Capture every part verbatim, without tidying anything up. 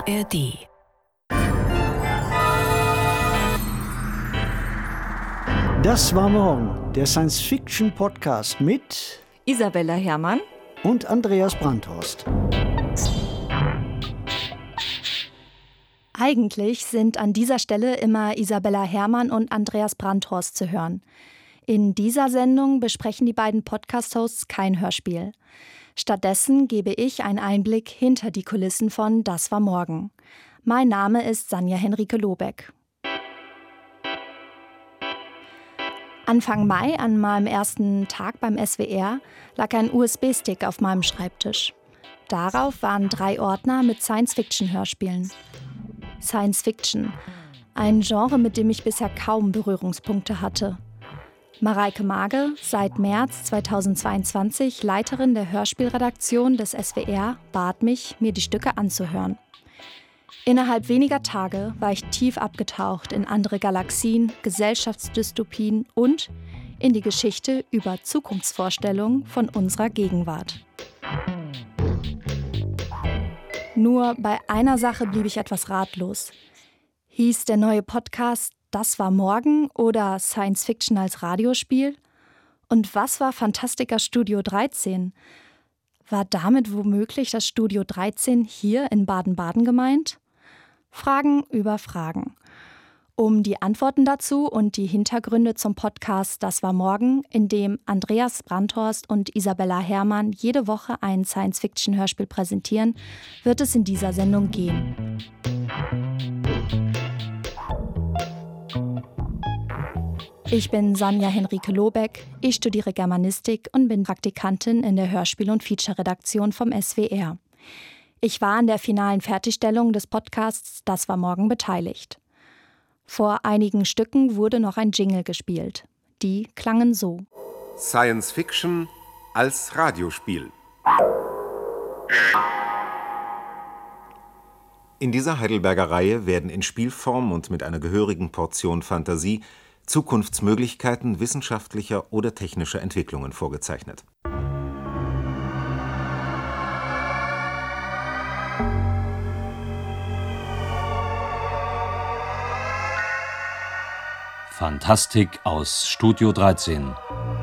R D. Das war morgen, der Science-Fiction-Podcast mit Isabella Herrmann und Andreas Brandhorst. Eigentlich sind an dieser Stelle immer Isabella Herrmann und Andreas Brandhorst zu hören. In dieser Sendung besprechen die beiden Podcast-Hosts kein Hörspiel. Stattdessen gebe ich einen Einblick hinter die Kulissen von Das war morgen. Mein Name ist Sanja Henrike Lobeck. Anfang Mai, an meinem ersten Tag beim S W R, lag ein U S B-Stick auf meinem Schreibtisch. Darauf waren drei Ordner mit Science-Fiction-Hörspielen. Science-Fiction, ein Genre, mit dem ich bisher kaum Berührungspunkte hatte. Mareike Mage, seit März zweitausendzweiundzwanzig Leiterin der Hörspielredaktion des S W R, bat mich, mir die Stücke anzuhören. Innerhalb weniger Tage war ich tief abgetaucht in andere Galaxien, Gesellschaftsdystopien und in die Geschichte über Zukunftsvorstellungen von unserer Gegenwart. Nur bei einer Sache blieb ich etwas ratlos. Hieß der neue Podcast Das war morgen oder Science Fiction als Radiospiel? Und was war Fantastica Studio dreizehn? War damit womöglich das Studio dreizehn hier in Baden-Baden gemeint? Fragen über Fragen. Um die Antworten dazu und die Hintergründe zum Podcast Das war morgen, in dem Andreas Brandhorst und Isabella Herrmann jede Woche ein Science-Fiction-Hörspiel präsentieren, wird es in dieser Sendung gehen. Ich bin Sanja Henrike Lobeck, ich studiere Germanistik und bin Praktikantin in der Hörspiel- und Feature-Redaktion vom S W R. Ich war an der finalen Fertigstellung des Podcasts Das war morgen beteiligt. Vor einigen Stücken wurde noch ein Jingle gespielt. Die klangen so. Science Fiction als Radiospiel. In dieser Heidelberger Reihe werden in Spielform und mit einer gehörigen Portion Fantasie Zukunftsmöglichkeiten wissenschaftlicher oder technischer Entwicklungen vorgezeichnet. Fantastik aus Studio dreizehn.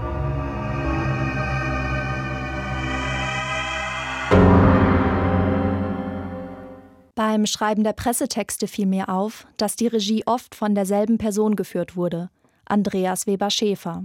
Beim Schreiben der Pressetexte fiel mir auf, dass die Regie oft von derselben Person geführt wurde, Andreas Weber-Schäfer.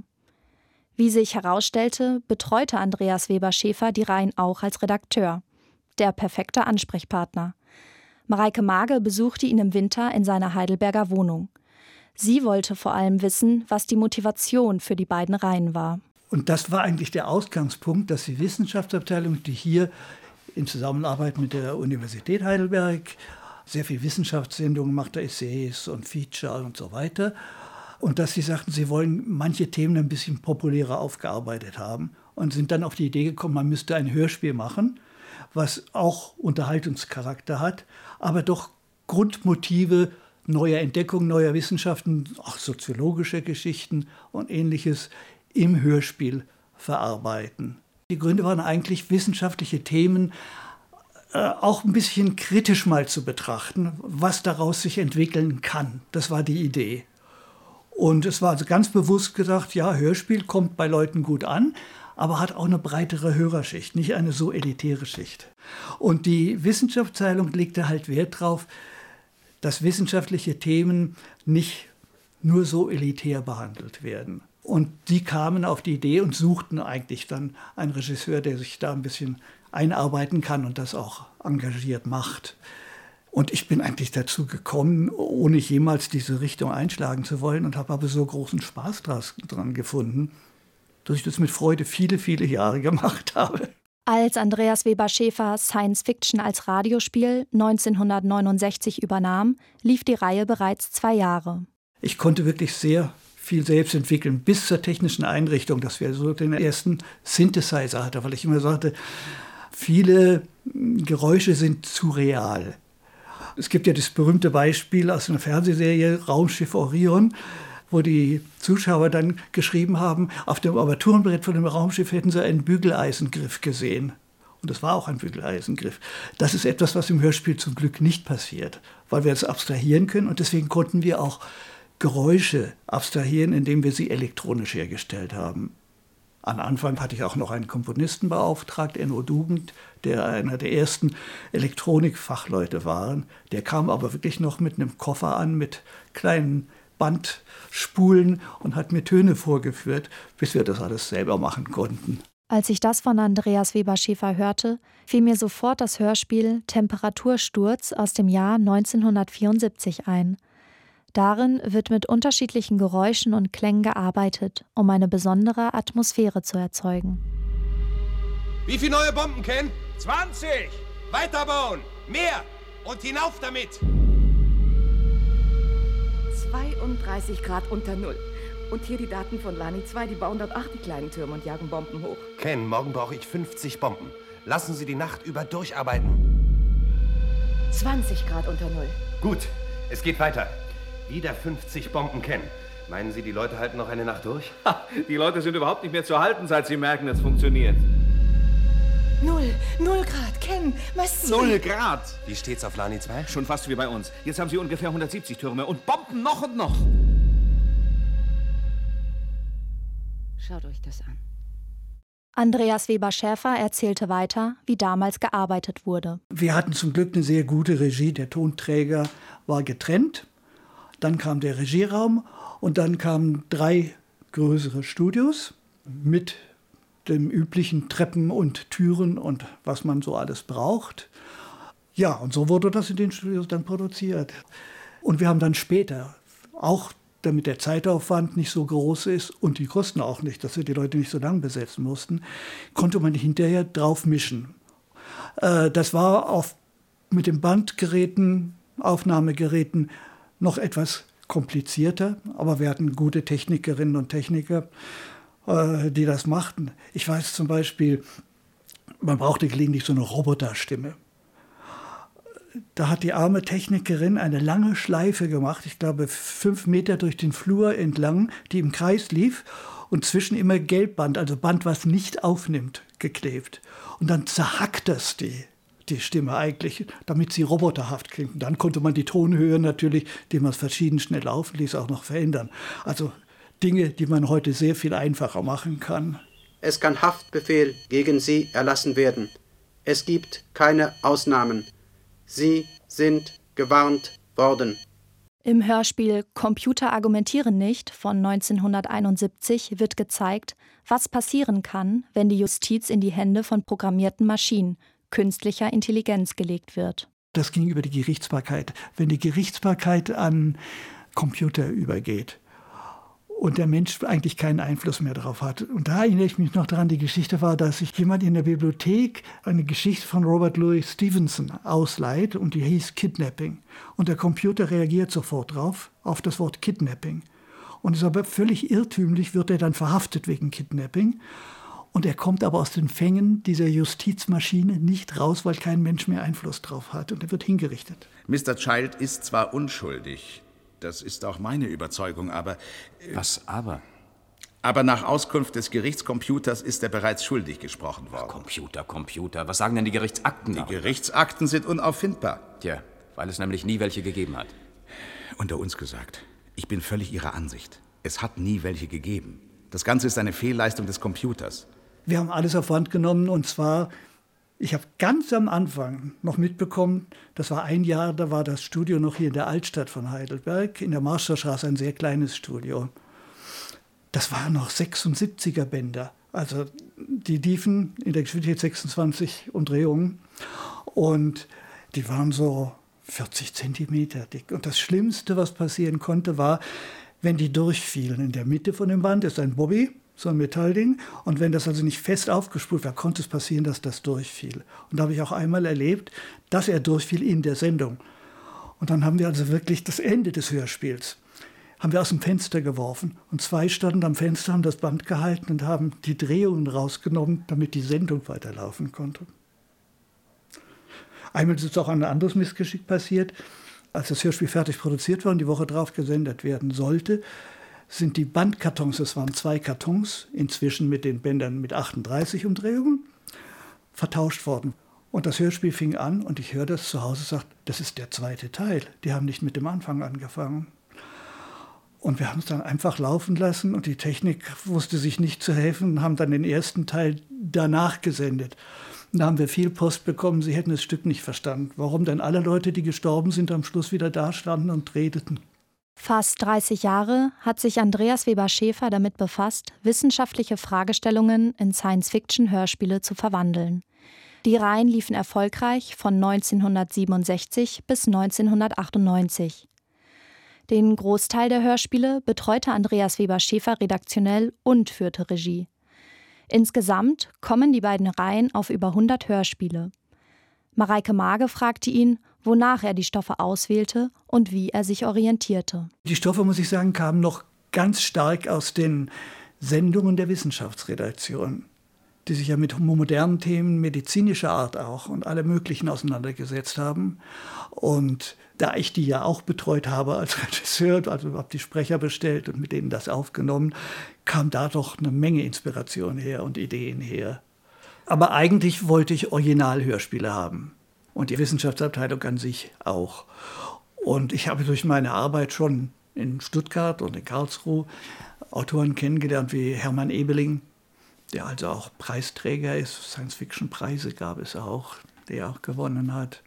Wie sich herausstellte, betreute Andreas Weber-Schäfer die Reihen auch als Redakteur. Der perfekte Ansprechpartner. Mareike Mage besuchte ihn im Winter in seiner Heidelberger Wohnung. Sie wollte vor allem wissen, was die Motivation für die beiden Reihen war. Und das war eigentlich der Ausgangspunkt, dass die Wissenschaftsabteilung, die hier in Zusammenarbeit mit der Universität Heidelberg sehr viel Wissenschaftssendungen macht, Essays und Feature und so weiter. Und dass sie sagten, sie wollen manche Themen ein bisschen populärer aufgearbeitet haben und sind dann auf die Idee gekommen, man müsste ein Hörspiel machen, was auch Unterhaltungscharakter hat, aber doch Grundmotive neuer Entdeckungen, neuer Wissenschaften, auch soziologische Geschichten und Ähnliches im Hörspiel verarbeiten. Die Gründe waren eigentlich, wissenschaftliche Themen äh, auch ein bisschen kritisch mal zu betrachten, was daraus sich entwickeln kann. Das war die Idee. Und es war also ganz bewusst gesagt, ja, Hörspiel kommt bei Leuten gut an, aber hat auch eine breitere Hörerschicht, nicht eine so elitäre Schicht. Und die Wissenschaftsabteilung legte halt Wert drauf, dass wissenschaftliche Themen nicht nur so elitär behandelt werden. Und die kamen auf die Idee und suchten eigentlich dann einen Regisseur, der sich da ein bisschen einarbeiten kann und das auch engagiert macht. Und ich bin eigentlich dazu gekommen, ohne jemals diese Richtung einschlagen zu wollen, und habe aber so großen Spaß dran gefunden, dass ich das mit Freude viele, viele Jahre gemacht habe. Als Andreas Weber-Schäfer Science Fiction als Radiospiel neunzehnhundertneunundsechzig übernahm, lief die Reihe bereits zwei Jahre. Ich konnte wirklich sehr viel selbst entwickeln, bis zur technischen Einrichtung, dass wir so den ersten Synthesizer hatten, weil ich immer sagte, viele Geräusche sind zu real. Es gibt ja das berühmte Beispiel aus einer Fernsehserie Raumschiff Orion, wo die Zuschauer dann geschrieben haben, auf dem Armaturenbrett von dem Raumschiff hätten sie einen Bügeleisengriff gesehen. Und das war auch ein Bügeleisengriff. Das ist etwas, was im Hörspiel zum Glück nicht passiert, weil wir es abstrahieren können. Und deswegen konnten wir auch Geräusche abstrahieren, indem wir sie elektronisch hergestellt haben. Am Anfang hatte ich auch noch einen Komponisten beauftragt, Enno Dugend, der einer der ersten Elektronikfachleute war. Der kam aber wirklich noch mit einem Koffer an, mit kleinen Bandspulen und hat mir Töne vorgeführt, bis wir das alles selber machen konnten. Als ich das von Andreas Weber-Schäfer hörte, fiel mir sofort das Hörspiel Temperatursturz aus dem Jahr neunzehnhundertvierundsiebzig ein. Darin wird mit unterschiedlichen Geräuschen und Klängen gearbeitet, um eine besondere Atmosphäre zu erzeugen. Wie viele neue Bomben, Ken? zwanzig! Weiterbauen! Mehr! Und hinauf damit! zweiunddreißig Grad unter Null. Und hier die Daten von Lani zwei, die bauen dort auch die kleinen Türme und jagen Bomben hoch. Ken, morgen brauche ich fünfzig Bomben. Lassen Sie die Nacht über durcharbeiten. zwanzig Grad unter Null. Gut, es geht weiter. Wieder fünfzig Bomben, Ken. Meinen Sie, die Leute halten noch eine Nacht durch? Ha, die Leute sind überhaupt nicht mehr zu halten, seit sie merken, es funktioniert. Null, null Grad, Ken, was? Null Grad? Wie steht's auf Lani zwei? Schon fast wie bei uns. Jetzt haben sie ungefähr hundertsiebzig Türme und Bomben noch und noch. Schaut euch das an. Andreas Weber-Schäfer erzählte weiter, wie damals gearbeitet wurde. Wir hatten zum Glück eine sehr gute Regie. Der Tonträger war getrennt. Dann kam der Regieraum und dann kamen drei größere Studios mit den üblichen Treppen und Türen und was man so alles braucht. Ja, und so wurde das in den Studios dann produziert. Und wir haben dann später, auch damit der Zeitaufwand nicht so groß ist und die Kosten auch nicht, dass wir die Leute nicht so lang besetzen mussten, konnte man hinterher drauf mischen. Äh, das war auf, mit den Bandgeräten, Aufnahmegeräten noch etwas komplizierter, aber wir hatten gute Technikerinnen und Techniker, äh, die das machten. Ich weiß zum Beispiel, man brauchte gelegentlich so eine Roboterstimme. Da hat die arme Technikerin eine lange Schleife gemacht, ich glaube fünf Meter durch den Flur entlang, die im Kreis lief und zwischen immer Gelbband, also Band, was nicht aufnimmt, geklebt. Und dann zerhackt das die, die Stimme eigentlich, damit sie roboterhaft klingt. Und dann konnte man die Tonhöhe natürlich, die man verschieden schnell laufen ließ, auch noch verändern. Also Dinge, die man heute sehr viel einfacher machen kann. Es kann Haftbefehl gegen Sie erlassen werden. Es gibt keine Ausnahmen. Sie sind gewarnt worden. Im Hörspiel Computer argumentieren nicht von neunzehnhunderteinundsiebzig wird gezeigt, was passieren kann, wenn die Justiz in die Hände von programmierten Maschinen, künstlicher Intelligenz gelegt wird. Das ging über die Gerichtsbarkeit. Wenn die Gerichtsbarkeit an Computer übergeht und der Mensch eigentlich keinen Einfluss mehr darauf hat. Und da erinnere ich mich noch daran, die Geschichte war, dass sich jemand in der Bibliothek eine Geschichte von Robert Louis Stevenson ausleiht und die hieß Kidnapping. Und der Computer reagiert sofort drauf, auf das Wort Kidnapping. Und ist aber völlig irrtümlich, wird er dann verhaftet wegen Kidnapping. Und er kommt aber aus den Fängen dieser Justizmaschine nicht raus, weil kein Mensch mehr Einfluss drauf hat. Und er wird hingerichtet. Mister Child ist zwar unschuldig, das ist auch meine Überzeugung, aber... Äh, Was aber? Aber nach Auskunft des Gerichtscomputers ist er bereits schuldig gesprochen worden. Ach, Computer, Computer. Was sagen denn die Gerichtsakten? Die Gerichtsakten sind unauffindbar. Tja, weil es nämlich nie welche gegeben hat. Unter uns gesagt, ich bin völlig Ihrer Ansicht. Es hat nie welche gegeben. Das Ganze ist eine Fehlleistung des Computers. Wir haben alles auf Hand genommen und zwar... Ich habe ganz am Anfang noch mitbekommen, das war ein Jahr, da war das Studio noch hier in der Altstadt von Heidelberg, in der Marstallstraße, ein sehr kleines Studio. Das waren noch sechsundsiebziger Bänder, also die liefen in der Geschwindigkeit sechsundzwanzig Umdrehungen und die waren so vierzig Zentimeter dick. Und das Schlimmste, was passieren konnte, war, wenn die durchfielen. In der Mitte von dem Band ist ein Bobby, so ein Metallding. Und wenn das also nicht fest aufgespult war, konnte es passieren, dass das durchfiel. Und da habe ich auch einmal erlebt, dass er durchfiel in der Sendung. Und dann haben wir also wirklich das Ende des Hörspiels haben wir aus dem Fenster geworfen. Und zwei standen am Fenster, haben das Band gehalten und haben die Drehungen rausgenommen, damit die Sendung weiterlaufen konnte. Einmal ist auch ein anderes Missgeschick passiert. Als das Hörspiel fertig produziert war und die Woche drauf gesendet werden sollte, sind die Bandkartons, es waren zwei Kartons, inzwischen mit den Bändern mit achtunddreißig Umdrehungen. vertauscht worden. Und das Hörspiel fing an und ich höre das zu Hause, sagt, das ist der zweite Teil. Die haben nicht mit dem Anfang angefangen. Und wir haben es dann einfach laufen lassen und die Technik wusste sich nicht zu helfen und haben dann den ersten Teil danach gesendet. Und da haben wir viel Post bekommen, sie hätten das Stück nicht verstanden. Warum denn alle Leute, die gestorben sind, am Schluss wieder dastanden und redeten. Fast dreißig Jahre hat sich Andreas Weber-Schäfer damit befasst, wissenschaftliche Fragestellungen in Science-Fiction-Hörspiele zu verwandeln. Die Reihen liefen erfolgreich von neunzehnhundertsiebenundsechzig bis neunzehnhundertachtundneunzig. Den Großteil der Hörspiele betreute Andreas Weber-Schäfer redaktionell und führte Regie. Insgesamt kommen die beiden Reihen auf über hundert Hörspiele. Mareike Mage fragte ihn, wonach er die Stoffe auswählte und wie er sich orientierte. Die Stoffe, muss ich sagen, kamen noch ganz stark aus den Sendungen der Wissenschaftsredaktion, die sich ja mit modernen Themen medizinischer Art auch und alle möglichen auseinandergesetzt haben. Und da ich die ja auch betreut habe als Regisseur, also habe die Sprecher bestellt und mit denen das aufgenommen, kam da doch eine Menge Inspiration her und Ideen her. Aber eigentlich wollte ich Originalhörspiele haben und die Wissenschaftsabteilung an sich auch. Und ich habe durch meine Arbeit schon in Stuttgart und in Karlsruhe Autoren kennengelernt wie Hermann Ebeling, der also auch Preisträger ist. Science-Fiction-Preise gab es auch, der auch gewonnen hat.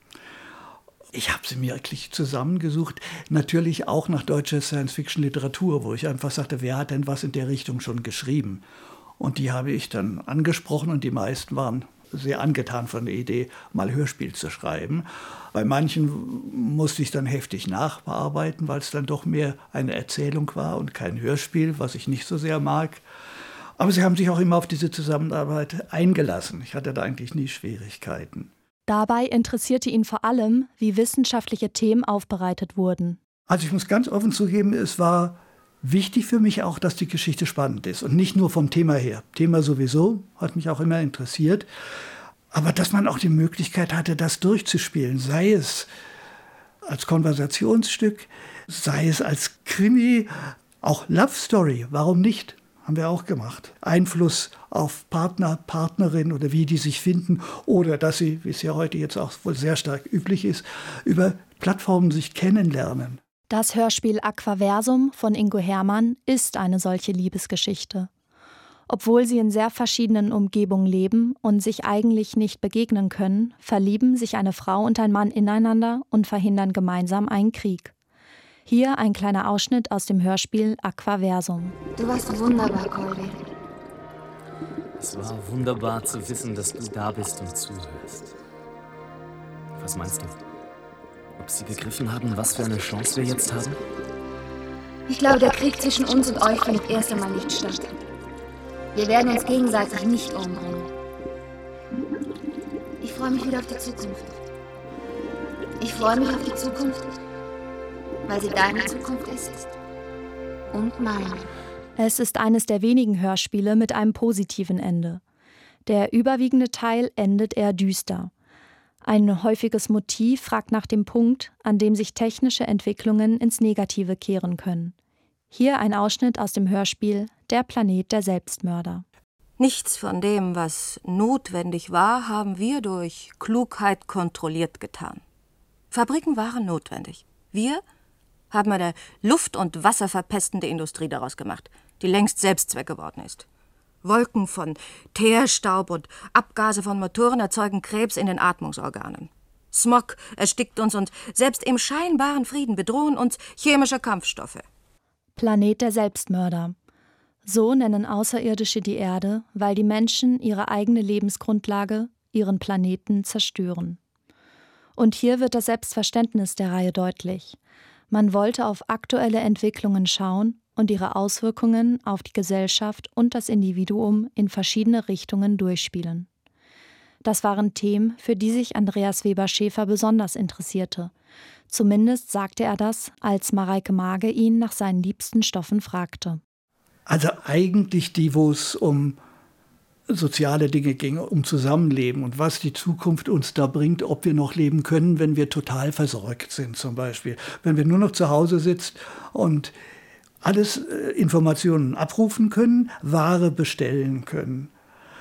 Ich habe sie mir wirklich zusammengesucht, natürlich auch nach deutscher Science-Fiction-Literatur, wo ich einfach sagte, wer hat denn was in der Richtung schon geschrieben? Und die habe ich dann angesprochen und die meisten waren sehr angetan von der Idee, mal Hörspiel zu schreiben. Bei manchen musste ich dann heftig nachbearbeiten, weil es dann doch mehr eine Erzählung war und kein Hörspiel, was ich nicht so sehr mag. Aber sie haben sich auch immer auf diese Zusammenarbeit eingelassen. Ich hatte da eigentlich nie Schwierigkeiten. Dabei interessierte ihn vor allem, wie wissenschaftliche Themen aufbereitet wurden. Also ich muss ganz offen zugeben, es war wichtig für mich auch, dass die Geschichte spannend ist. Und nicht nur vom Thema her. Thema sowieso, hat mich auch immer interessiert. Aber dass man auch die Möglichkeit hatte, das durchzuspielen. Sei es als Konversationsstück, sei es als Krimi, auch Love Story, warum nicht? Haben wir auch gemacht. Einfluss auf Partner, Partnerin oder wie die sich finden oder dass sie, wie es ja heute jetzt auch wohl sehr stark üblich ist, über Plattformen sich kennenlernen. Das Hörspiel Aquaversum von Ingo Hermann ist eine solche Liebesgeschichte. Obwohl sie in sehr verschiedenen Umgebungen leben und sich eigentlich nicht begegnen können, verlieben sich eine Frau und ein Mann ineinander und verhindern gemeinsam einen Krieg. Hier ein kleiner Ausschnitt aus dem Hörspiel Aquaversum. Du warst wunderbar, Colby. Es war wunderbar zu wissen, dass du da bist und zuhörst. Was meinst du? Ob sie begriffen haben, was für eine Chance wir jetzt haben? Ich glaube, der Krieg zwischen uns und euch findet erst einmal nicht statt. Wir werden uns gegenseitig nicht umbringen. Ich freue mich wieder auf die Zukunft. Ich freue mich auf die Zukunft, weil sie deine Zukunft ist und meine. Es ist eines der wenigen Hörspiele mit einem positiven Ende. Der überwiegende Teil endet eher düster. Ein häufiges Motiv fragt nach dem Punkt, an dem sich technische Entwicklungen ins Negative kehren können. Hier ein Ausschnitt aus dem Hörspiel Der Planet der Selbstmörder. Nichts von dem, was notwendig war, haben wir durch Klugheit kontrolliert getan. Fabriken waren notwendig. Wir haben eine luft- und wasserverpestende Industrie daraus gemacht, die längst Selbstzweck geworden ist. Wolken von Teerstaub und Abgase von Motoren erzeugen Krebs in den Atmungsorganen. Smog erstickt uns und selbst im scheinbaren Frieden bedrohen uns chemische Kampfstoffe. Planet der Selbstmörder. So nennen Außerirdische die Erde, weil die Menschen ihre eigene Lebensgrundlage, ihren Planeten, zerstören. Und hier wird das Selbstverständnis der Reihe deutlich. Man wollte auf aktuelle Entwicklungen schauen und ihre Auswirkungen auf die Gesellschaft und das Individuum in verschiedene Richtungen durchspielen. Das waren Themen, für die sich Andreas Weber-Schäfer besonders interessierte. Zumindest sagte er das, als Mareike Mage ihn nach seinen liebsten Stoffen fragte. Also eigentlich die, wo es um soziale Dinge ging, um Zusammenleben und was die Zukunft uns da bringt, ob wir noch leben können, wenn wir total versorgt sind zum Beispiel. Wenn wir nur noch zu Hause sitzen und alles äh, Informationen abrufen können, Ware bestellen können.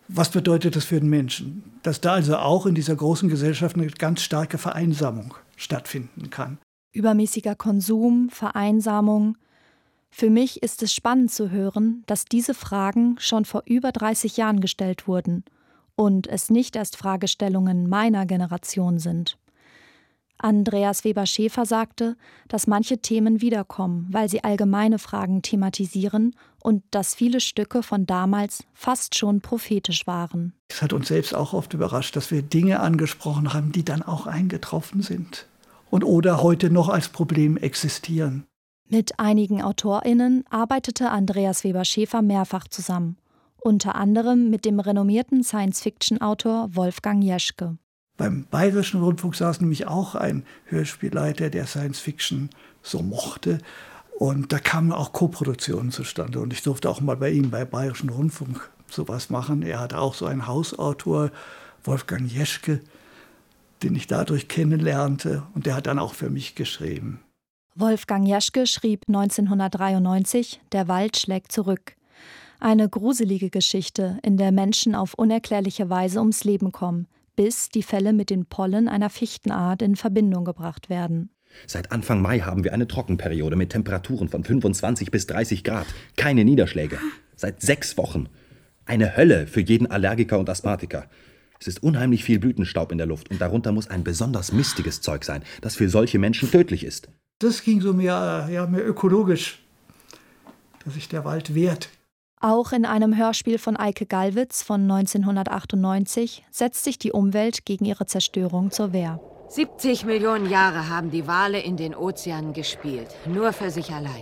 Was bedeutet das für den Menschen? Dass da also auch in dieser großen Gesellschaft eine ganz starke Vereinsamung stattfinden kann. Übermäßiger Konsum, Vereinsamung. Für mich ist es spannend zu hören, dass diese Fragen schon vor über dreißig Jahren gestellt wurden und es nicht erst Fragestellungen meiner Generation sind. Andreas Weber-Schäfer sagte, dass manche Themen wiederkommen, weil sie allgemeine Fragen thematisieren und dass viele Stücke von damals fast schon prophetisch waren. Es hat uns selbst auch oft überrascht, dass wir Dinge angesprochen haben, die dann auch eingetroffen sind und oder heute noch als Problem existieren. Mit einigen AutorInnen arbeitete Andreas Weber-Schäfer mehrfach zusammen, unter anderem mit dem renommierten Science-Fiction-Autor Wolfgang Jeschke. Beim Bayerischen Rundfunk saß nämlich auch ein Hörspielleiter, der Science-Fiction so mochte. Und da kamen auch Koproduktionen zustande. Und ich durfte auch mal bei ihm, bei Bayerischen Rundfunk, sowas machen. Er hatte auch so einen Hausautor, Wolfgang Jeschke, den ich dadurch kennenlernte. Und der hat dann auch für mich geschrieben. Wolfgang Jeschke schrieb neunzehnhundertdreiundneunzig »Der Wald schlägt zurück«. Eine gruselige Geschichte, in der Menschen auf unerklärliche Weise ums Leben kommen, bis die Fälle mit den Pollen einer Fichtenart in Verbindung gebracht werden. Seit Anfang Mai haben wir eine Trockenperiode mit Temperaturen von fünfundzwanzig bis dreißig Grad. Keine Niederschläge. Seit sechs Wochen. Eine Hölle für jeden Allergiker und Asthmatiker. Es ist unheimlich viel Blütenstaub in der Luft und darunter muss ein besonders mistiges Zeug sein, das für solche Menschen tödlich ist. Das ging so mehr, ja, mehr ökologisch, dass sich der Wald wehrt. Auch in einem Hörspiel von Eike Gallwitz von neunzehnhundertachtundneunzig setzt sich die Umwelt gegen ihre Zerstörung zur Wehr. siebzig Millionen Jahre haben die Wale in den Ozeanen gespielt, nur für sich allein.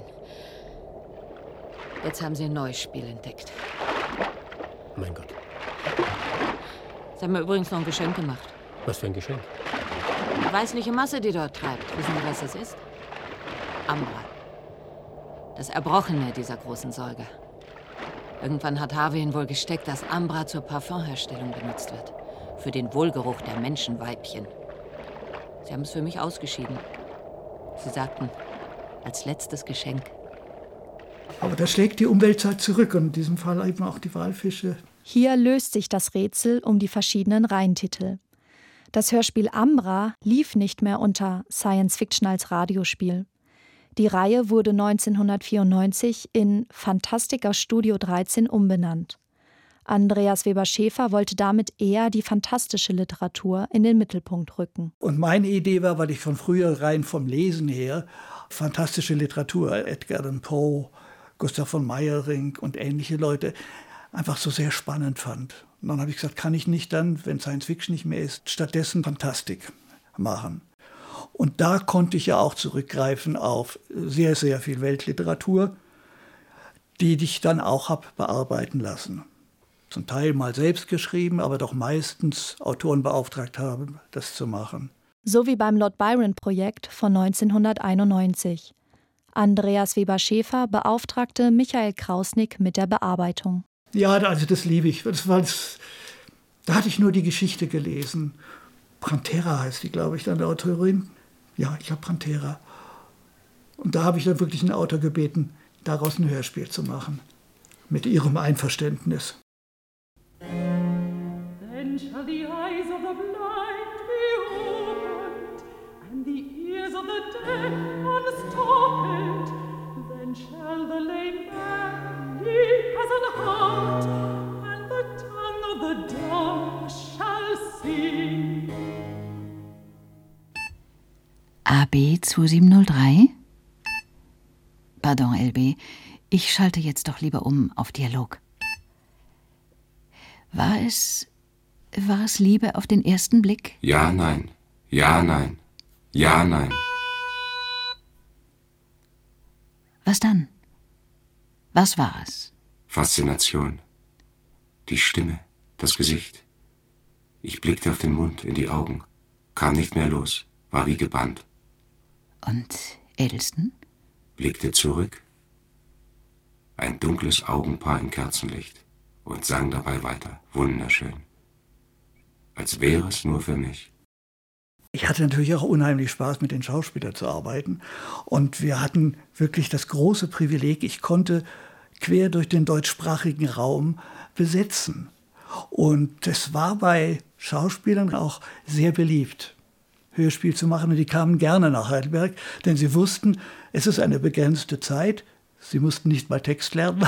Jetzt haben sie ein neues Spiel entdeckt. Mein Gott. Sie haben mir übrigens noch ein Geschenk gemacht. Was für ein Geschenk? Die weißliche Masse, die dort treibt. Wissen Sie, was das ist? Ambra. Das Erbrochene dieser großen Säuger. Irgendwann hat Harvey ihn wohl gesteckt, dass Ambra zur Parfumherstellung benutzt wird. Für den Wohlgeruch der Menschenweibchen. Sie haben es für mich ausgeschieden. Sie sagten, als letztes Geschenk. Aber da schlägt die Umweltzeit zurück und in diesem Fall eben auch die Walfische. Hier löst sich das Rätsel um die verschiedenen Reihentitel. Das Hörspiel Ambra lief nicht mehr unter Science Fiction als Radiospiel. Die Reihe wurde neunzehnhundertvierundneunzig in Fantastica Studio dreizehn umbenannt. Andreas Weber-Schäfer wollte damit eher die fantastische Literatur in den Mittelpunkt rücken. Und meine Idee war, weil ich von früher rein vom Lesen her fantastische Literatur, Edgar Allan Poe, Gustav von Meyerinck und ähnliche Leute, einfach so sehr spannend fand. Und dann habe ich gesagt, kann ich nicht dann, wenn Science Fiction nicht mehr ist, stattdessen Fantastik machen. Und da konnte ich ja auch zurückgreifen auf sehr, sehr viel Weltliteratur, die ich dann auch habe bearbeiten lassen. Zum Teil mal selbst geschrieben, aber doch meistens Autoren beauftragt haben, das zu machen. So wie beim Lord Byron-Projekt von neunzehnhunderteinundneunzig. Andreas Weber-Schäfer beauftragte Michael Krausnick mit der Bearbeitung. Ja, also das liebe ich. Das war das, da hatte ich nur die Geschichte gelesen. Pantera heißt die, glaube ich, dann der Autorin. Ja, ich habe Pantera. Und da habe ich dann wirklich einen Autor gebeten, daraus ein Hörspiel zu machen. Mit ihrem Einverständnis. Then shall the eyes of the blind be opened, and the ears of the deaf unstopped. Then shall the lame man leap as an hart, and the tongue of the dumb shall sing. A B zwei sieben null drei? Pardon, L B. Ich schalte jetzt doch lieber um auf Dialog. War es... war es Liebe auf den ersten Blick? Ja, nein. Ja, nein. Ja, nein. Was dann? Was war es? Faszination. Die Stimme, das Gesicht. Ich blickte auf den Mund, in die Augen, kam nicht mehr los, war wie gebannt. Und Edelsten? Blickte zurück. Ein dunkles Augenpaar im Kerzenlicht und sang dabei weiter, wunderschön. Als wäre es nur für mich. Ich hatte natürlich auch unheimlich Spaß, mit den Schauspielern zu arbeiten. Und wir hatten wirklich das große Privileg, ich konnte quer durch den deutschsprachigen Raum besetzen. Und es war bei Schauspielern auch sehr beliebt, Hörspiel zu machen. Und die kamen gerne nach Heidelberg, denn sie wussten, es ist eine begrenzte Zeit. Sie mussten nicht mal Text lernen.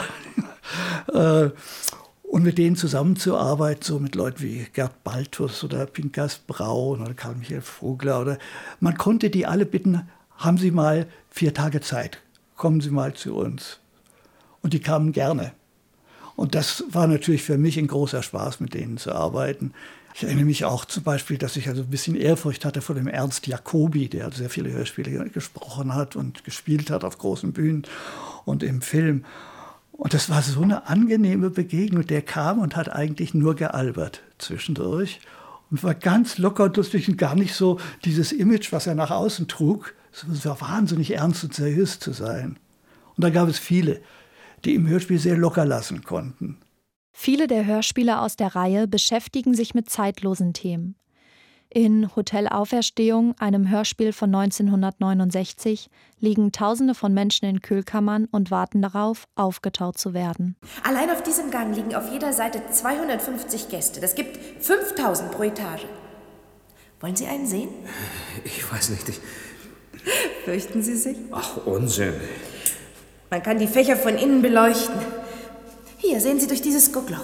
Und mit denen zusammenzuarbeiten, so mit Leuten wie Gerd Baltus oder Pinkas Braun oder Karl Michael Vogler. Oder man konnte die alle bitten, haben Sie mal vier Tage Zeit, kommen Sie mal zu uns. Und die kamen gerne. Und das war natürlich für mich ein großer Spaß, mit denen zu arbeiten. Ich erinnere mich auch zum Beispiel, dass ich also ein bisschen Ehrfurcht hatte vor dem Ernst Jacobi, der sehr viele Hörspiele gesprochen hat und gespielt hat auf großen Bühnen und im Film. Und das war so eine angenehme Begegnung. Der kam und hat eigentlich nur gealbert zwischendurch und war ganz locker und lustig und gar nicht so dieses Image, was er nach außen trug. Es war wahnsinnig ernst und seriös zu sein. Und da gab es viele, die im Hörspiel sehr locker lassen konnten. Viele der Hörspiele aus der Reihe beschäftigen sich mit zeitlosen Themen. In Hotel Auferstehung, einem Hörspiel von neunzehnhundertneunundsechzig, liegen Tausende von Menschen in Kühlkammern und warten darauf, aufgetaut zu werden. Allein auf diesem Gang liegen auf jeder Seite zweihundertfünfzig Gäste. Das gibt fünftausend pro Etage. Wollen Sie einen sehen? Ich weiß nicht. Ich... Fürchten Sie sich? Ach, Unsinn. Man kann die Fächer von innen beleuchten. Hier, sehen Sie durch dieses Guckloch.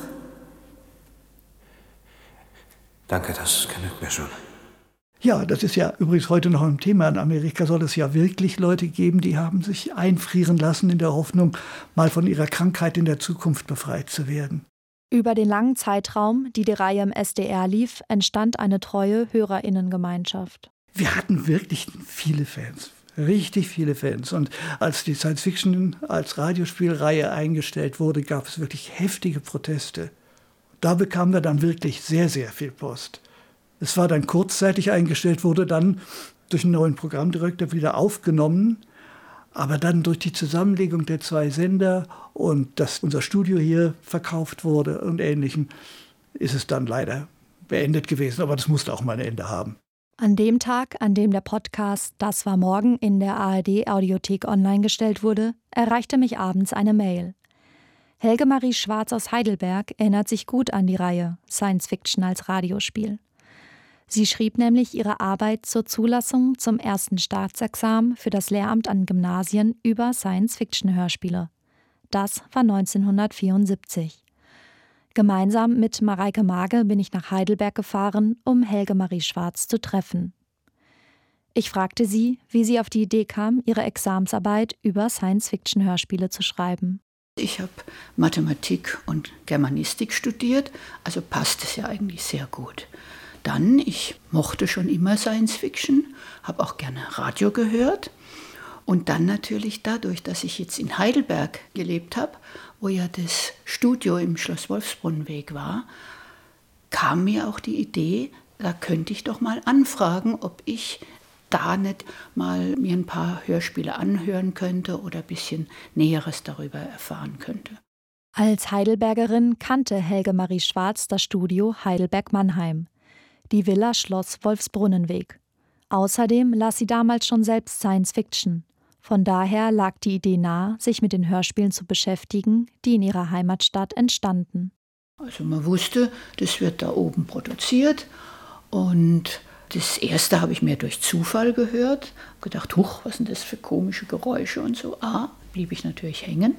Danke, das genügt mir schon. Ja, das ist ja übrigens heute noch ein Thema. In Amerika soll es ja wirklich Leute geben, die haben sich einfrieren lassen in der Hoffnung, mal von ihrer Krankheit in der Zukunft befreit zu werden. Über den langen Zeitraum, die die Reihe im S D R lief, entstand eine treue HörerInnengemeinschaft. Wir hatten wirklich viele Fans, richtig viele Fans. Und als die Science Fiction als Radiospielreihe eingestellt wurde, gab es wirklich heftige Proteste. Da bekamen wir dann wirklich sehr, sehr viel Post. Es war dann kurzzeitig eingestellt, wurde dann durch einen neuen Programmdirektor wieder aufgenommen. Aber dann durch die Zusammenlegung der zwei Sender und dass unser Studio hier verkauft wurde und Ähnlichem, ist es dann leider beendet gewesen. Aber das musste auch mal ein Ende haben. An dem Tag, an dem der Podcast Das war morgen in der A R D-Audiothek online gestellt wurde, erreichte mich abends eine Mail. Helge Marie Schwarz aus Heidelberg erinnert sich gut an die Reihe Science Fiction als Radiospiel. Sie schrieb nämlich ihre Arbeit zur Zulassung zum ersten Staatsexamen für das Lehramt an Gymnasien über Science-Fiction-Hörspiele. Das war neunzehnhundertvierundsiebzig. Gemeinsam mit Mareike Mage bin ich nach Heidelberg gefahren, um Helge Marie Schwarz zu treffen. Ich fragte sie, wie sie auf die Idee kam, ihre Examensarbeit über Science-Fiction-Hörspiele zu schreiben. Ich habe Mathematik und Germanistik studiert, also passt es ja eigentlich sehr gut. Dann, ich mochte schon immer Science-Fiction, habe auch gerne Radio gehört. Und dann natürlich dadurch, dass ich jetzt in Heidelberg gelebt habe, wo ja das Studio im Schloss Wolfsbrunnenweg war, kam mir auch die Idee, da könnte ich doch mal anfragen, ob ich da nicht mal mir ein paar Hörspiele anhören könnte oder ein bisschen Näheres darüber erfahren könnte. Als Heidelbergerin kannte Helge Marie Schwarz das Studio Heidelberg-Mannheim, die Villa Schloss Wolfsbrunnenweg. Außerdem las sie damals schon selbst Science Fiction. Von daher lag die Idee nahe, sich mit den Hörspielen zu beschäftigen, die in ihrer Heimatstadt entstanden. Also man wusste, das wird da oben produziert und das erste habe ich mehr durch Zufall gehört, gedacht, huch, was sind das für komische Geräusche und so. Ah, blieb ich natürlich hängen.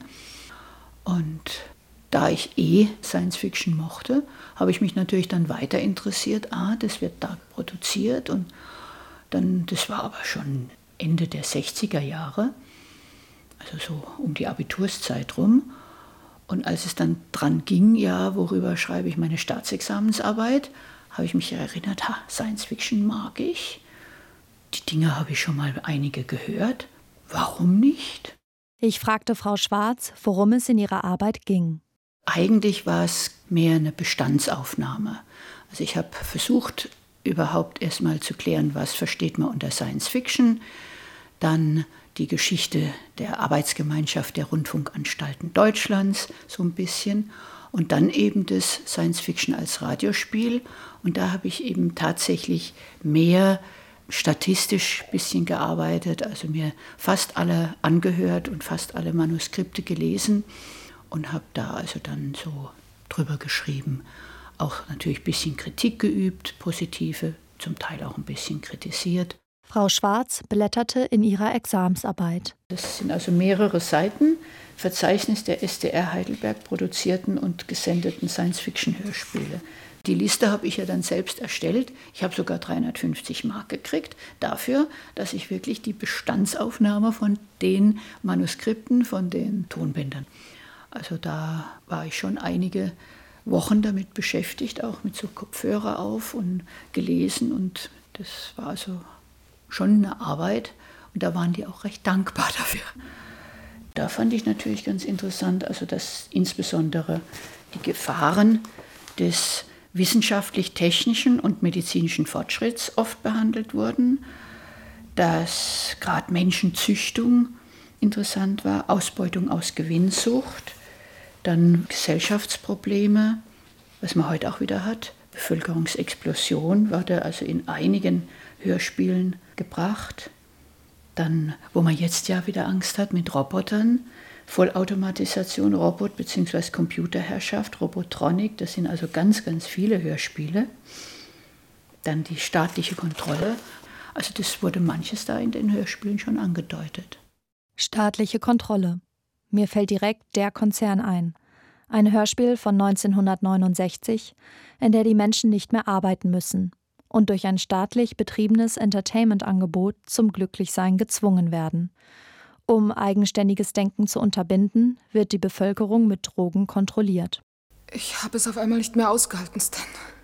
Und da ich eh Science Fiction mochte, habe ich mich natürlich dann weiter interessiert. Ah, das wird da produziert und dann, das war aber schon Ende der sechziger Jahre, also so um die Abiturszeit rum. Und als es dann dran ging, ja, worüber schreibe ich meine Staatsexamensarbeit, habe ich mich erinnert, ha, Science Fiction mag ich. Die Dinge habe ich schon mal einige gehört. Warum nicht? Ich fragte Frau Schwarz, worum es in ihrer Arbeit ging. Eigentlich war es mehr eine Bestandsaufnahme. Also ich habe versucht, überhaupt erstmal zu klären, was versteht man unter Science Fiction. Dann die Geschichte der Arbeitsgemeinschaft der Rundfunkanstalten Deutschlands, so ein bisschen. Und dann eben das Science Fiction als Radiospiel. Und da habe ich eben tatsächlich mehr statistisch ein bisschen gearbeitet, also mir fast alle angehört und fast alle Manuskripte gelesen und habe da also dann so drüber geschrieben. auch natürlich ein bisschen Kritik geübt, positive, zum Teil auch ein bisschen kritisiert. Frau Schwarz blätterte in ihrer Examensarbeit. Das sind also mehrere Seiten, Verzeichnis der S D R Heidelberg produzierten und gesendeten Science-Fiction-Hörspiele. Die Liste habe ich ja dann selbst erstellt. Ich habe sogar dreihundertfünfzig Mark gekriegt dafür, dass ich wirklich die Bestandsaufnahme von den Manuskripten, von den Tonbändern. Also da war ich schon einige Wochen damit beschäftigt, auch mit so Kopfhörer auf und gelesen. Und das war also schon eine Arbeit. Und da waren die auch recht dankbar dafür. Da fand ich natürlich ganz interessant, also dass insbesondere die Gefahren des wissenschaftlich-technischen und medizinischen Fortschritts oft behandelt wurden, dass gerade Menschenzüchtung interessant war, Ausbeutung aus Gewinnsucht, dann Gesellschaftsprobleme, was man heute auch wieder hat, Bevölkerungsexplosion wurde also in einigen Hörspielen gebracht. Dann, wo man jetzt ja wieder Angst hat mit Robotern, Vollautomatisation, Robot- bzw. Computerherrschaft, Robotronik, das sind also ganz, ganz viele Hörspiele. Dann die staatliche Kontrolle, also das wurde manches da in den Hörspielen schon angedeutet. Staatliche Kontrolle. Mir fällt direkt der Konzern ein. Ein Hörspiel von neunzehnhundertneunundsechzig, in der die Menschen nicht mehr arbeiten müssen und durch ein staatlich betriebenes Entertainment-Angebot zum Glücklichsein gezwungen werden. Um eigenständiges Denken zu unterbinden, wird die Bevölkerung mit Drogen kontrolliert. Ich habe es auf einmal nicht mehr ausgehalten, Stan.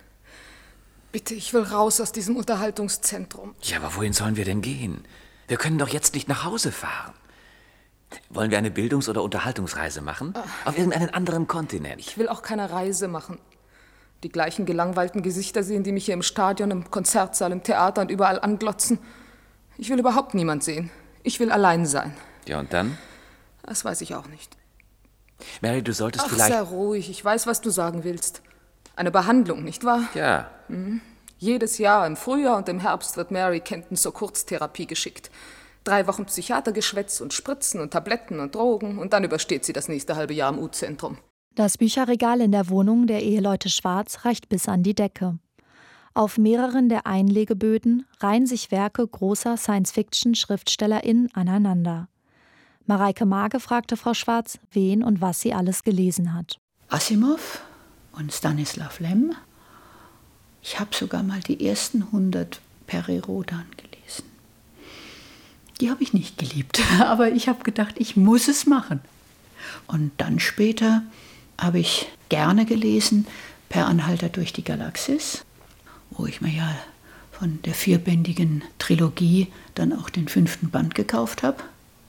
Bitte, ich will raus aus diesem Unterhaltungszentrum. Ja, aber wohin sollen wir denn gehen? Wir können doch jetzt nicht nach Hause fahren. Wollen wir eine Bildungs- oder Unterhaltungsreise machen? Auf irgendeinen anderen Kontinent? Ich will auch keine Reise machen. Die gleichen gelangweilten Gesichter sehen, die mich hier im Stadion, im Konzertsaal, im Theater und überall anglotzen. Ich will überhaupt niemand sehen. Ich will allein sein. Ja, und dann? Das weiß ich auch nicht. Mary, du solltest Ach, vielleicht... sei ruhig. Ich weiß, was du sagen willst. Eine Behandlung, nicht wahr? Ja. Mhm. Jedes Jahr im Frühjahr und im Herbst wird Mary Kenton zur Kurztherapie geschickt. Drei Wochen Psychiatergeschwätz und Spritzen und Tabletten und Drogen und dann übersteht sie das nächste halbe Jahr im U-Zentrum. Das Bücherregal in der Wohnung der Eheleute Schwarz reicht bis an die Decke. Auf mehreren der Einlegeböden reihen sich Werke großer Science-Fiction-SchriftstellerInnen aneinander. Mareike Mage fragte Frau Schwarz, wen und was sie alles gelesen hat. Asimov und Stanislav Lem. Ich habe sogar mal die ersten hundert Peri Rodan gelesen. Die habe ich nicht geliebt, aber ich habe gedacht, ich muss es machen. Und dann später habe ich gerne gelesen Per Anhalter durch die Galaxis, wo ich mir ja von der vierbändigen Trilogie dann auch den fünften Band gekauft habe.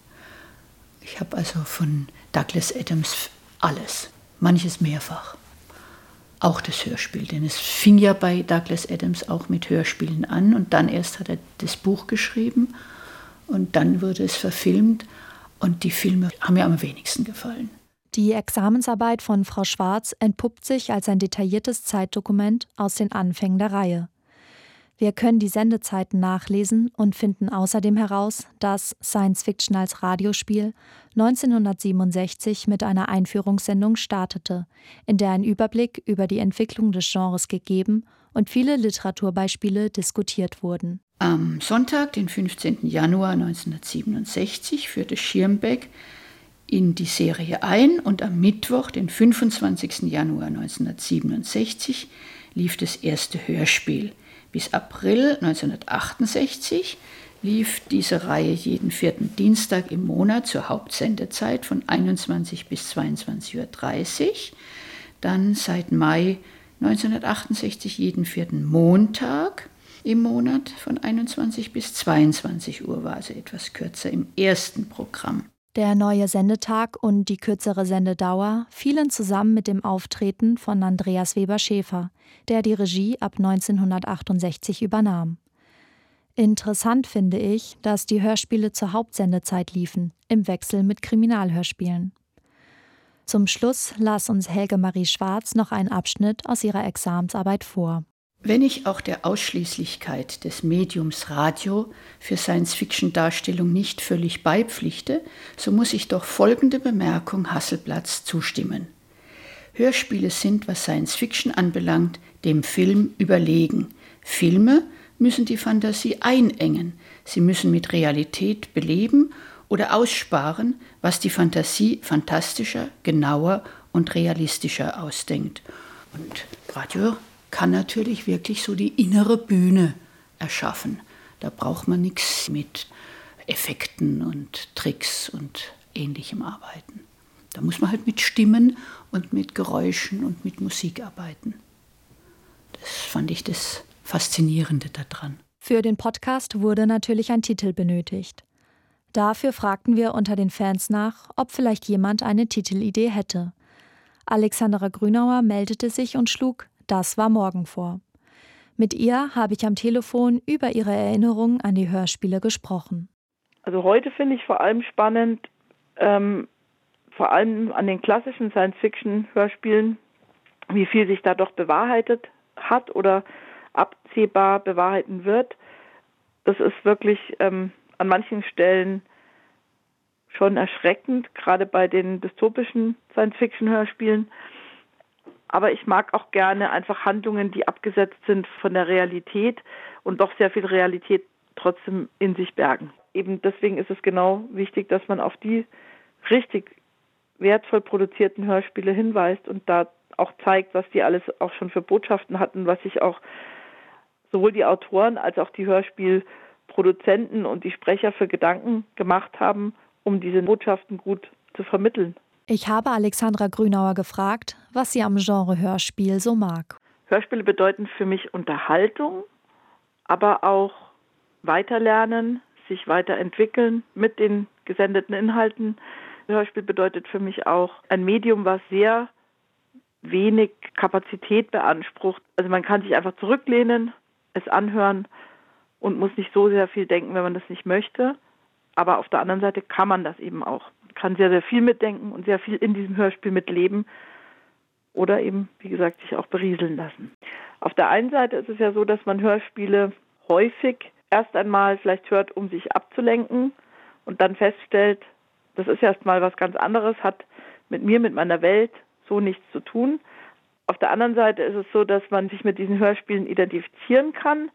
Ich habe also von Douglas Adams alles, manches mehrfach. Auch das Hörspiel, denn es fing ja bei Douglas Adams auch mit Hörspielen an und dann erst hat er das Buch geschrieben und dann wurde es verfilmt und die Filme haben mir am wenigsten gefallen. Die Examensarbeit von Frau Schwarz entpuppt sich als ein detailliertes Zeitdokument aus den Anfängen der Reihe. Wir können die Sendezeiten nachlesen und finden außerdem heraus, dass Science Fiction als Radiospiel neunzehnhundertsiebenundsechzig mit einer Einführungssendung startete, in der ein Überblick über die Entwicklung des Genres gegeben und viele Literaturbeispiele diskutiert wurden. Am Sonntag, den fünfzehnten Januar neunzehnhundertsiebenundsechzig, führte Schirmbeck in die Serie ein und am Mittwoch, den fünfundzwanzigsten Januar neunzehnhundertsiebenundsechzig, lief das erste Hörspiel. Bis April neunzehnhundertachtundsechzig lief diese Reihe jeden vierten Dienstag im Monat zur Hauptsendezeit von einundzwanzig bis zweiundzwanzig Uhr dreißig. Dann seit Mai neunzehnhundertachtundsechzig jeden vierten Montag im Monat von einundzwanzig bis zweiundzwanzig Uhr, war also etwas kürzer im ersten Programm. Der neue Sendetag und die kürzere Sendedauer fielen zusammen mit dem Auftreten von Andreas Weber-Schäfer, der die Regie ab neunzehnhundertachtundsechzig übernahm. Interessant finde ich, dass die Hörspiele zur Hauptsendezeit liefen, im Wechsel mit Kriminalhörspielen. Zum Schluss las uns Helge Marie Schwarz noch einen Abschnitt aus ihrer Examensarbeit vor. Wenn ich auch der Ausschließlichkeit des Mediums Radio für Science-Fiction-Darstellung nicht völlig beipflichte, so muss ich doch folgende Bemerkung Hasselblatts zustimmen. Hörspiele sind, was Science Fiction anbelangt, dem Film überlegen. Filme müssen die Fantasie einengen. Sie müssen mit Realität beleben oder aussparen, was die Fantasie fantastischer, genauer und realistischer ausdenkt. Und Radio kann natürlich wirklich so die innere Bühne erschaffen. Da braucht man nichts mit Effekten und Tricks und ähnlichem arbeiten. Da muss man halt mit Stimmen und mit Geräuschen und mit Musik arbeiten. Das fand ich das Faszinierende daran. Für den Podcast wurde natürlich ein Titel benötigt. Dafür fragten wir unter den Fans nach, ob vielleicht jemand eine Titelidee hätte. Alexandra Grünauer meldete sich und schlug »Das war morgen« vor. Mit ihr habe ich am Telefon über ihre Erinnerungen an die Hörspiele gesprochen. Also heute finde ich vor allem spannend, ähm, vor allem an den klassischen Science-Fiction-Hörspielen, wie viel sich da doch bewahrheitet hat oder absehbar bewahrheiten wird. Das ist wirklich ähm, an manchen Stellen schon erschreckend, gerade bei den dystopischen Science-Fiction-Hörspielen. Aber ich mag auch gerne einfach Handlungen, die abgesetzt sind von der Realität und doch sehr viel Realität trotzdem in sich bergen. Eben deswegen ist es genau wichtig, dass man auf die richtig wertvoll produzierten Hörspiele hinweist und da auch zeigt, was die alles auch schon für Botschaften hatten, was sich auch sowohl die Autoren als auch die Hörspielproduzenten und die Sprecher für Gedanken gemacht haben, um diese Botschaften gut zu vermitteln. Ich habe Alexandra Grünauer gefragt, was sie am Genre Hörspiel so mag. Hörspiele bedeuten für mich Unterhaltung, aber auch Weiterlernen, sich weiterentwickeln mit den gesendeten Inhalten. Hörspiel bedeutet für mich auch ein Medium, was sehr wenig Kapazität beansprucht. Also man kann sich einfach zurücklehnen, es anhören und muss nicht so sehr viel denken, wenn man das nicht möchte. Aber auf der anderen Seite kann man das eben auch. Man kann sehr, sehr viel mitdenken und sehr viel in diesem Hörspiel mitleben oder eben, wie gesagt, sich auch berieseln lassen. Auf der einen Seite ist es ja so, dass man Hörspiele häufig erst einmal vielleicht hört, um sich abzulenken und dann feststellt, das ist erst mal was ganz anderes, hat mit mir, mit meiner Welt so nichts zu tun. Auf der anderen Seite ist es so, dass man sich mit diesen Hörspielen identifizieren kann,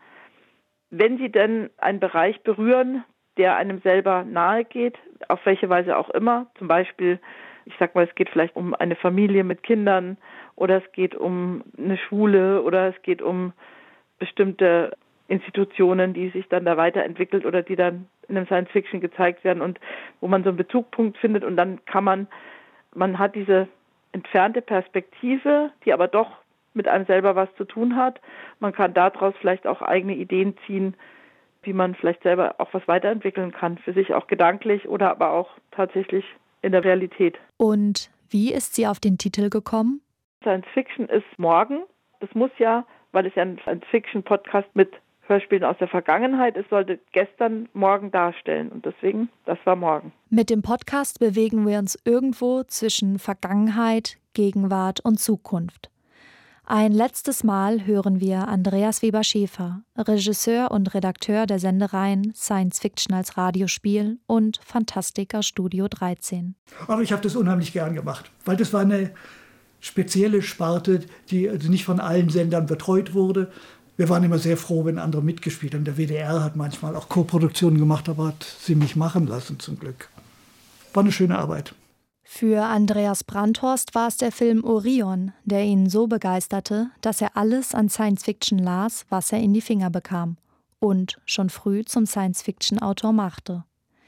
wenn sie denn einen Bereich berühren, der einem selber nahe geht, auf welche Weise auch immer. Zum Beispiel, ich sag mal, es geht vielleicht um eine Familie mit Kindern oder es geht um eine Schule oder es geht um bestimmte Institutionen, die sich dann da weiterentwickelt oder die dann in einem Science-Fiction gezeigt werden und wo man so einen Bezugpunkt findet und dann kann man, man hat diese entfernte Perspektive, die aber doch mit einem selber was zu tun hat. Man kann daraus vielleicht auch eigene Ideen ziehen, wie man vielleicht selber auch was weiterentwickeln kann, für sich auch gedanklich oder aber auch tatsächlich in der Realität. Und wie ist sie auf den Titel gekommen? Science Fiction ist morgen. Das muss ja, weil es ja ein Science Fiction Podcast mit Hörspielen aus der Vergangenheit ist, sollte gestern morgen darstellen. Und deswegen, das war morgen. Mit dem Podcast bewegen wir uns irgendwo zwischen Vergangenheit, Gegenwart und Zukunft. Ein letztes Mal hören wir Andreas Weber-Schäfer, Regisseur und Redakteur der Sendereien Science Fiction als Radiospiel und Fantastica Studio dreizehn. Aber ich habe das unheimlich gern gemacht, weil das war eine spezielle Sparte, die also nicht von allen Sendern betreut wurde. Wir waren immer sehr froh, wenn andere mitgespielt haben. Der W D R hat manchmal auch Co-Produktionen gemacht, aber hat sie mich machen lassen, zum Glück. War eine schöne Arbeit. Für Andreas Brandhorst war es der Film Orion, der ihn so begeisterte, dass er alles an Science-Fiction las, was er in die Finger bekam und schon früh zum Science-Fiction-Autor machte.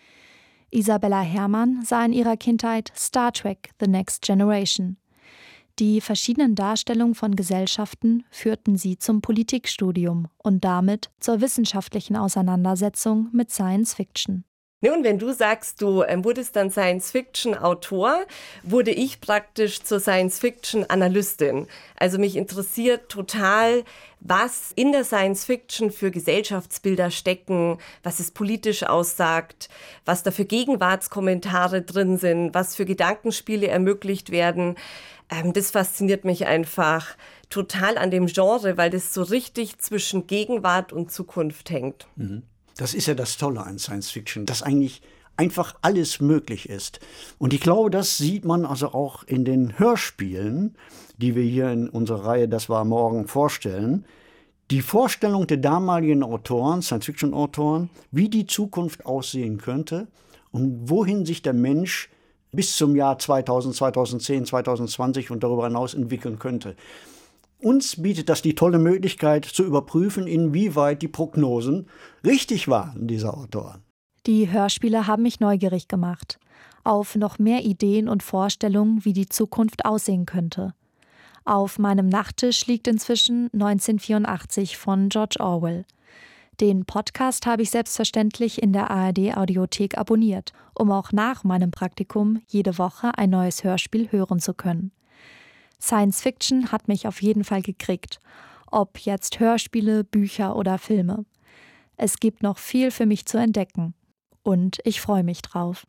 Isabella Herrmann sah in ihrer Kindheit Star Trek: The Next Generation. Die verschiedenen Darstellungen von Gesellschaften führten sie zum Politikstudium und damit zur wissenschaftlichen Auseinandersetzung mit Science Fiction. Nun, wenn du sagst, du ähm, wurdest dann Science-Fiction-Autor, wurde ich praktisch zur Science-Fiction-Analystin. Also mich interessiert total, was in der Science-Fiction für Gesellschaftsbilder stecken, was es politisch aussagt, was da für Gegenwartskommentare drin sind, was für Gedankenspiele ermöglicht werden. Ähm, das fasziniert mich einfach total an dem Genre, weil das so richtig zwischen Gegenwart und Zukunft hängt. Mhm. Das ist ja das Tolle an Science Fiction, dass eigentlich einfach alles möglich ist. Und ich glaube, das sieht man also auch in den Hörspielen, die wir hier in unserer Reihe Das war morgen vorstellen. Die Vorstellung der damaligen Autoren, Science-Fiction-Autoren, wie die Zukunft aussehen könnte und wohin sich der Mensch bis zum Jahr zweitausend, zweitausendzehn, zweitausendzwanzig und darüber hinaus entwickeln könnte. Uns bietet das die tolle Möglichkeit zu überprüfen, inwieweit die Prognosen richtig waren dieser Autoren. Die Hörspiele haben mich neugierig gemacht, auf noch mehr Ideen und Vorstellungen, wie die Zukunft aussehen könnte. Auf meinem Nachttisch liegt inzwischen neunzehnhundertvierundachtzig von George Orwell. Den Podcast habe ich selbstverständlich in der A R D-Audiothek abonniert, um auch nach meinem Praktikum jede Woche ein neues Hörspiel hören zu können. Science Fiction hat mich auf jeden Fall gekriegt, ob jetzt Hörspiele, Bücher oder Filme. Es gibt noch viel für mich zu entdecken. Und ich freue mich drauf.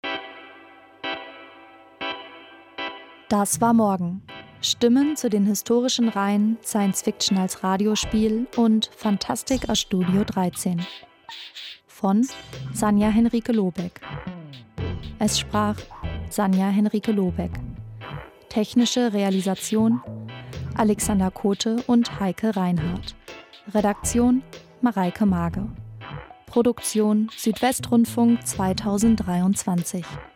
Das war morgen. Stimmen zu den historischen Reihen Science Fiction als Radiospiel und Fantastik aus Studio dreizehn. Von Sanja Henrike Lobeck. Es sprach Sanja Henrike Lobeck. Technische Realisation Alexander Kote und Heike Reinhardt. Redaktion Mareike Mage. Produktion Südwestrundfunk zweitausenddreiundzwanzig.